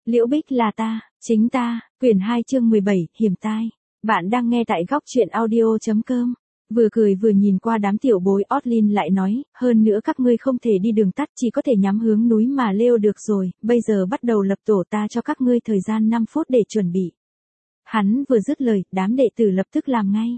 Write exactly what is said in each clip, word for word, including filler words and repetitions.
Liễu Bích là ta, chính ta, quyển hai chương mười bảy, hiểm tai. Bạn đang nghe tại góc truyện audio chấm com. Vừa cười vừa nhìn qua đám tiểu bối, Otlin lại nói, hơn nữa các ngươi không thể đi đường tắt, chỉ có thể nhắm hướng núi mà leo được rồi, bây giờ bắt đầu lập tổ, ta cho các ngươi thời gian năm phút để chuẩn bị. Hắn vừa dứt lời, đám đệ tử lập tức làm ngay.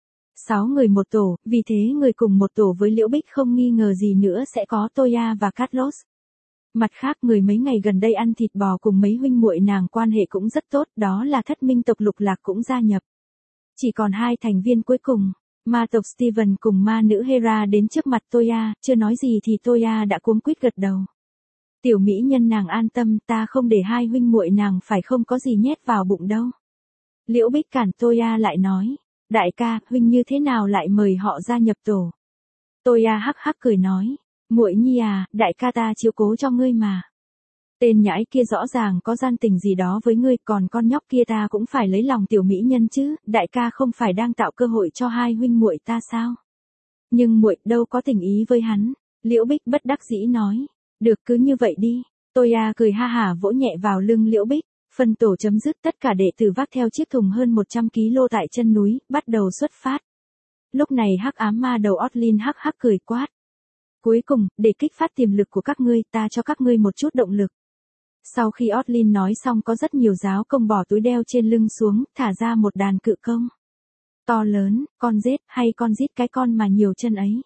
Sáu người một tổ, vì thế người cùng một tổ với Liễu Bích không nghi ngờ gì nữa sẽ có Toya và Carlos. Mặt khác, người mấy ngày gần đây ăn thịt bò cùng mấy huynh muội nàng quan hệ cũng rất tốt, đó là Thất Minh tộc Lục Lạc cũng gia nhập. Chỉ còn hai thành viên cuối cùng, ma tộc Steven cùng ma nữ Hera đến trước mặt Toya, chưa nói gì thì Toya đã cuống quýt gật đầu. Tiểu mỹ nhân nàng an tâm, ta không để hai huynh muội nàng phải không có gì nhét vào bụng đâu. Liễu Bích cản Toya lại nói, đại ca, huynh như thế nào lại mời họ gia nhập tổ. Toya hắc hắc cười nói, muội nhi à, đại ca ta chiếu cố cho ngươi mà. Tên nhãi kia rõ ràng có gian tình gì đó với ngươi, còn con nhóc kia ta cũng phải lấy lòng tiểu mỹ nhân chứ, đại ca không phải đang tạo cơ hội cho hai huynh muội ta sao? Nhưng muội đâu có tình ý với hắn. Liễu Bích bất đắc dĩ nói, được cứ như vậy đi. Toya cười ha hả vỗ nhẹ vào lưng Liễu Bích, phân tổ chấm dứt, tất cả đệ tử vác theo chiếc thùng hơn một trăm ki lô tại chân núi, bắt đầu xuất phát. Lúc này hắc ám ma đầu Otlin hắc hắc cười quát. Cuối cùng, để kích phát tiềm lực của các ngươi, ta cho các ngươi một chút động lực. Sau khi Otlin nói xong, có rất nhiều giáo công bỏ túi đeo trên lưng xuống, thả ra một đàn cự công. To lớn, con rết, hay con rít cái con mà nhiều chân ấy.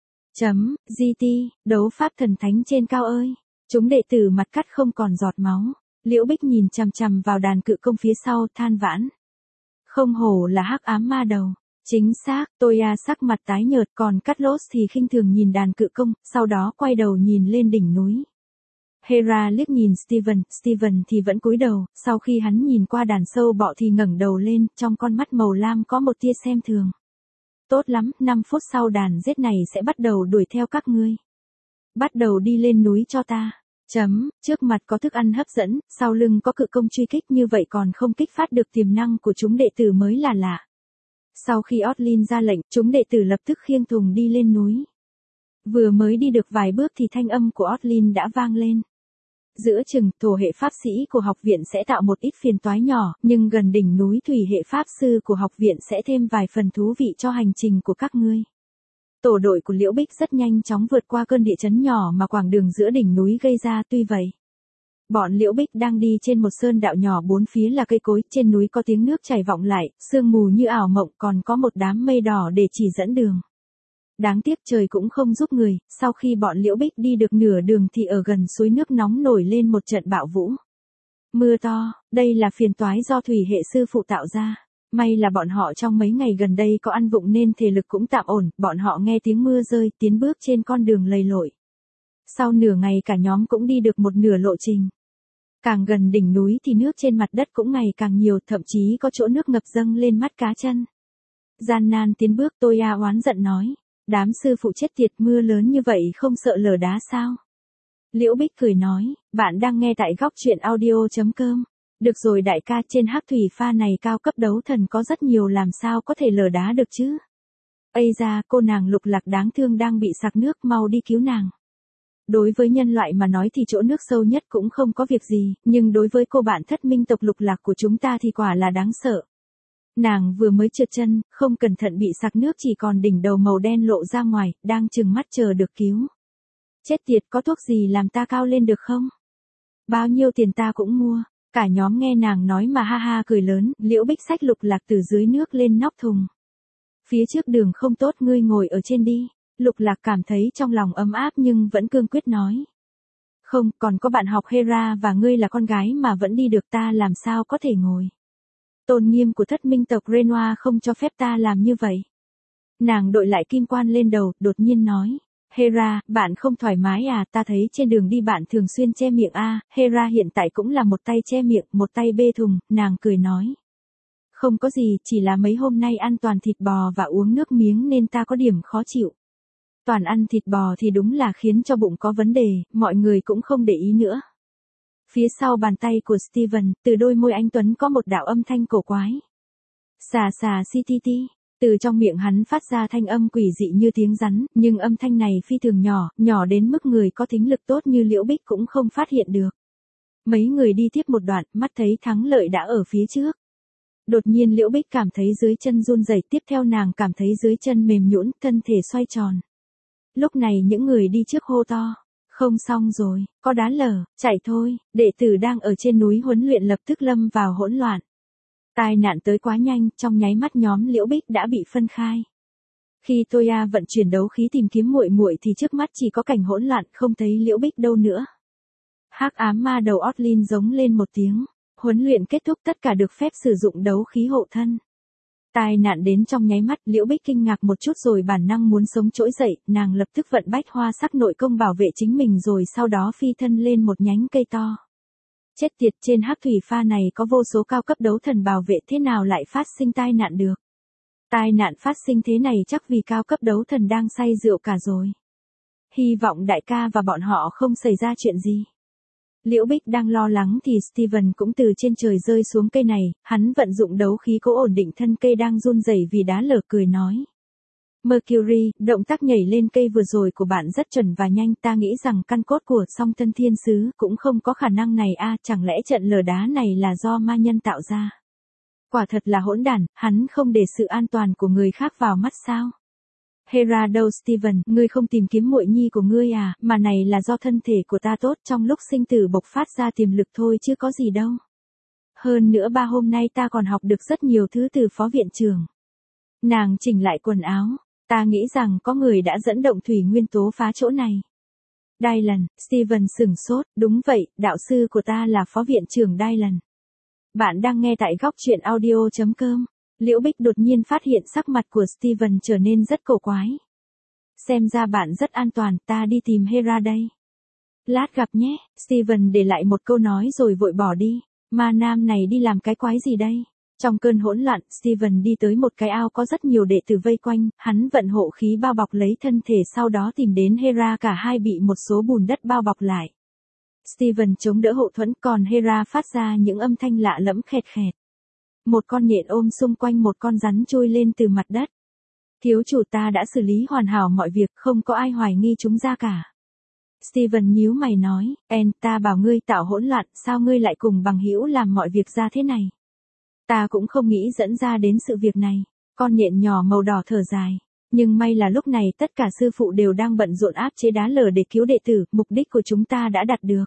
Chấm, giê tê, đấu pháp thần thánh trên cao ơi. Chúng đệ tử mặt cắt không còn giọt máu. Liễu Bích nhìn chằm chằm vào đàn cự công phía sau, than vãn. Không hổ là hắc ám ma đầu. Chính xác, Toya sắc mặt tái nhợt, còn Carlos thì khinh thường nhìn đàn cự công, sau đó quay đầu nhìn lên đỉnh núi. Hera liếc nhìn Steven, Steven thì vẫn cúi đầu, sau khi hắn nhìn qua đàn sâu bọ thì ngẩng đầu lên, trong con mắt màu lam có một tia xem thường. Tốt lắm, năm phút sau đàn giết này sẽ bắt đầu đuổi theo các ngươi. Bắt đầu đi lên núi cho ta. Chấm, trước mặt có thức ăn hấp dẫn, sau lưng có cự công truy kích, như vậy còn không kích phát được tiềm năng của chúng đệ tử mới là lạ. Sau khi Otlin ra lệnh, chúng đệ tử lập tức khiêng thùng đi lên núi. Vừa mới đi được vài bước thì thanh âm của Otlin đã vang lên. Giữa chừng, thổ hệ pháp sĩ của học viện sẽ tạo một ít phiền toái nhỏ, nhưng gần đỉnh núi thủy hệ pháp sư của học viện sẽ thêm vài phần thú vị cho hành trình của các ngươi. Tổ đội của Liễu Bích rất nhanh chóng vượt qua cơn địa chấn nhỏ mà quãng đường giữa đỉnh núi gây ra, tuy vậy. Bọn Liễu Bích đang đi trên một sơn đạo nhỏ, bốn phía là cây cối, trên núi có tiếng nước chảy vọng lại, sương mù như ảo mộng, còn có một đám mây đỏ để chỉ dẫn đường. Đáng tiếc trời cũng không giúp người, sau khi bọn Liễu Bích đi được nửa đường thì ở gần suối nước nóng nổi lên một trận bão vũ. Mưa to, đây là phiền toái do thủy hệ sư phụ tạo ra. May là bọn họ trong mấy ngày gần đây có ăn vụng nên thể lực cũng tạm ổn, bọn họ nghe tiếng mưa rơi, tiến bước trên con đường lầy lội. Sau nửa ngày cả nhóm cũng đi được một nửa lộ trình. Càng gần đỉnh núi thì nước trên mặt đất cũng ngày càng nhiều, thậm chí có chỗ nước ngập dâng lên mắt cá chân. Gian nan tiến bước, Toya oán giận nói. Đám sư phụ chết tiệt, mưa lớn như vậy không sợ lở đá sao? Liễu Bích cười nói, bạn đang nghe tại góc truyện audio chấm com. Được rồi đại ca, trên hắc thủy pha này cao cấp đấu thần có rất nhiều, làm sao có thể lở đá được chứ? Ây da, cô nàng Lục Lạc đáng thương đang bị sặc nước, mau đi cứu nàng. Đối với nhân loại mà nói thì chỗ nước sâu nhất cũng không có việc gì, nhưng đối với cô bạn Thất Minh tộc Lục Lạc của chúng ta thì quả là đáng sợ. Nàng vừa mới trượt chân, không cẩn thận bị sặc nước, chỉ còn đỉnh đầu màu đen lộ ra ngoài, đang trừng mắt chờ được cứu. Chết tiệt, có thuốc gì làm ta cao lên được không? Bao nhiêu tiền ta cũng mua. Cả nhóm nghe nàng nói mà ha ha cười lớn. Liễu Bích xách Lục Lạc từ dưới nước lên nóc thùng. Phía trước đường không tốt, ngươi ngồi ở trên đi. Lục Lạc cảm thấy trong lòng ấm áp nhưng vẫn cương quyết nói. Không, còn có bạn học Hera và ngươi là con gái mà vẫn đi được, ta làm sao có thể ngồi. Tôn nghiêm của Thất Minh tộc Renoir không cho phép ta làm như vậy. Nàng đội lại kim quan lên đầu, đột nhiên nói. Hera, bạn không thoải mái à, ta thấy trên đường đi bạn thường xuyên che miệng a. À. Hera hiện tại cũng là một tay che miệng, một tay bê thùng, nàng cười nói. Không có gì, chỉ là mấy hôm nay ăn toàn thịt bò và uống nước miếng nên ta có điểm khó chịu. Toàn ăn thịt bò thì đúng là khiến cho bụng có vấn đề, mọi người cũng không để ý nữa. Phía sau bàn tay của Steven, từ đôi môi anh Tuấn có một đạo âm thanh cổ quái. Xà xà si ti ti. Từ trong miệng hắn phát ra thanh âm quỷ dị như tiếng rắn, nhưng âm thanh này phi thường nhỏ, nhỏ đến mức người có thính lực tốt như Liễu Bích cũng không phát hiện được. Mấy người đi tiếp một đoạn, mắt thấy thắng lợi đã ở phía trước. Đột nhiên Liễu Bích cảm thấy dưới chân run rẩy, tiếp theo nàng cảm thấy dưới chân mềm nhũn, thân thể xoay tròn. Lúc này những người đi trước hô to. Không xong rồi, có đá lở, chạy thôi, đệ tử đang ở trên núi huấn luyện lập tức lâm vào hỗn loạn. Tai nạn tới quá nhanh, trong nháy mắt nhóm Liễu Bích đã bị phân khai. Khi Toya vận chuyển đấu khí tìm kiếm muội muội thì trước mắt chỉ có cảnh hỗn loạn, không thấy Liễu Bích đâu nữa. Hắc ám ma đầu Orlin giống lên một tiếng, huấn luyện kết thúc, tất cả được phép sử dụng đấu khí hộ thân. Tai nạn đến trong nháy mắt, Liễu Bích kinh ngạc một chút rồi bản năng muốn sống trỗi dậy, nàng lập tức vận bách hoa sắc nội công bảo vệ chính mình rồi sau đó phi thân lên một nhánh cây to. Chết tiệt, trên hắc thủy pha này có vô số cao cấp đấu thần bảo vệ, thế nào lại phát sinh tai nạn được? Tai nạn phát sinh thế này chắc vì cao cấp đấu thần đang say rượu cả rồi. Hy vọng đại ca và bọn họ không xảy ra chuyện gì. Liễu Bích đang lo lắng thì Steven cũng từ trên trời rơi xuống cây này, hắn vận dụng đấu khí cố ổn định thân cây đang run rẩy vì đá lở, cười nói. Mercury, động tác nhảy lên cây vừa rồi của bạn rất chuẩn và nhanh, ta nghĩ rằng căn cốt của song thân thiên sứ cũng không có khả năng này a, chẳng lẽ trận lở đá này là do ma nhân tạo ra? Quả thật là hỗn đản, hắn không để sự an toàn của người khác vào mắt sao? Hera đâu Steven, ngươi không tìm kiếm muội nhi của ngươi à, mà này là do thân thể của ta tốt trong lúc sinh tử bộc phát ra tiềm lực thôi chứ có gì đâu. Hơn nữa ba hôm nay ta còn học được rất nhiều thứ từ phó viện trưởng. Nàng chỉnh lại quần áo, ta nghĩ rằng có người đã dẫn động thủy nguyên tố phá chỗ này. Dylan, Steven sửng sốt, đúng vậy, đạo sư của ta là phó viện trưởng Dylan. Bạn đang nghe tại góc truyện audio chấm com. Liễu Bích đột nhiên phát hiện sắc mặt của Steven trở nên rất cổ quái. Xem ra bạn rất an toàn, ta đi tìm Hera đây. Lát gặp nhé, Steven để lại một câu nói rồi vội bỏ đi. Ma nam này đi làm cái quái gì đây? Trong cơn hỗn loạn, Steven đi tới một cái ao có rất nhiều đệ tử vây quanh, hắn vận hộ khí bao bọc lấy thân thể, sau đó tìm đến Hera, cả hai bị một số bùn đất bao bọc lại. Steven chống đỡ hộ thuẫn, còn Hera phát ra những âm thanh lạ lẫm khẹt khẹt. Một con nhện ôm xung quanh một con rắn trôi lên từ mặt đất. Thiếu chủ, ta đã xử lý hoàn hảo mọi việc, không có ai hoài nghi chúng ra cả. Steven nhíu mày nói, En, ta bảo ngươi tạo hỗn loạn, sao ngươi lại cùng bằng hữu làm mọi việc ra thế này? Ta cũng không nghĩ dẫn ra đến sự việc này. Con nhện nhỏ màu đỏ thở dài. Nhưng may là lúc này tất cả sư phụ đều đang bận rộn áp chế đá lở để cứu đệ tử, mục đích của chúng ta đã đạt được.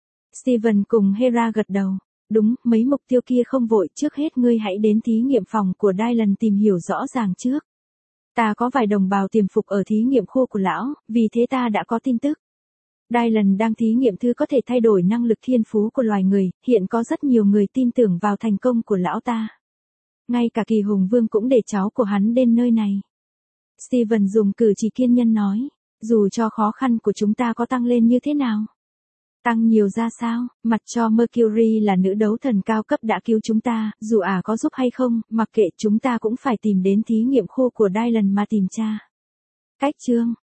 Steven cùng Hera gật đầu. Đúng, mấy mục tiêu kia không vội, trước hết ngươi hãy đến thí nghiệm phòng của Dylan tìm hiểu rõ ràng trước. Ta có vài đồng bào tiềm phục ở thí nghiệm khu của lão, vì thế ta đã có tin tức. Dylan đang thí nghiệm thứ có thể thay đổi năng lực thiên phú của loài người, hiện có rất nhiều người tin tưởng vào thành công của lão ta. Ngay cả Kỳ Hùng Vương cũng để cháu của hắn đến nơi này. Steven dùng cử chỉ kiên nhẫn nói, dù cho khó khăn của chúng ta có tăng lên như thế nào. Tăng nhiều ra sao, mặc cho Mercury là nữ đấu thần cao cấp đã cứu chúng ta, dù ả à có giúp hay không, mặc kệ, chúng ta cũng phải tìm đến thí nghiệm khu của Dylan mà tìm tra. Cách chương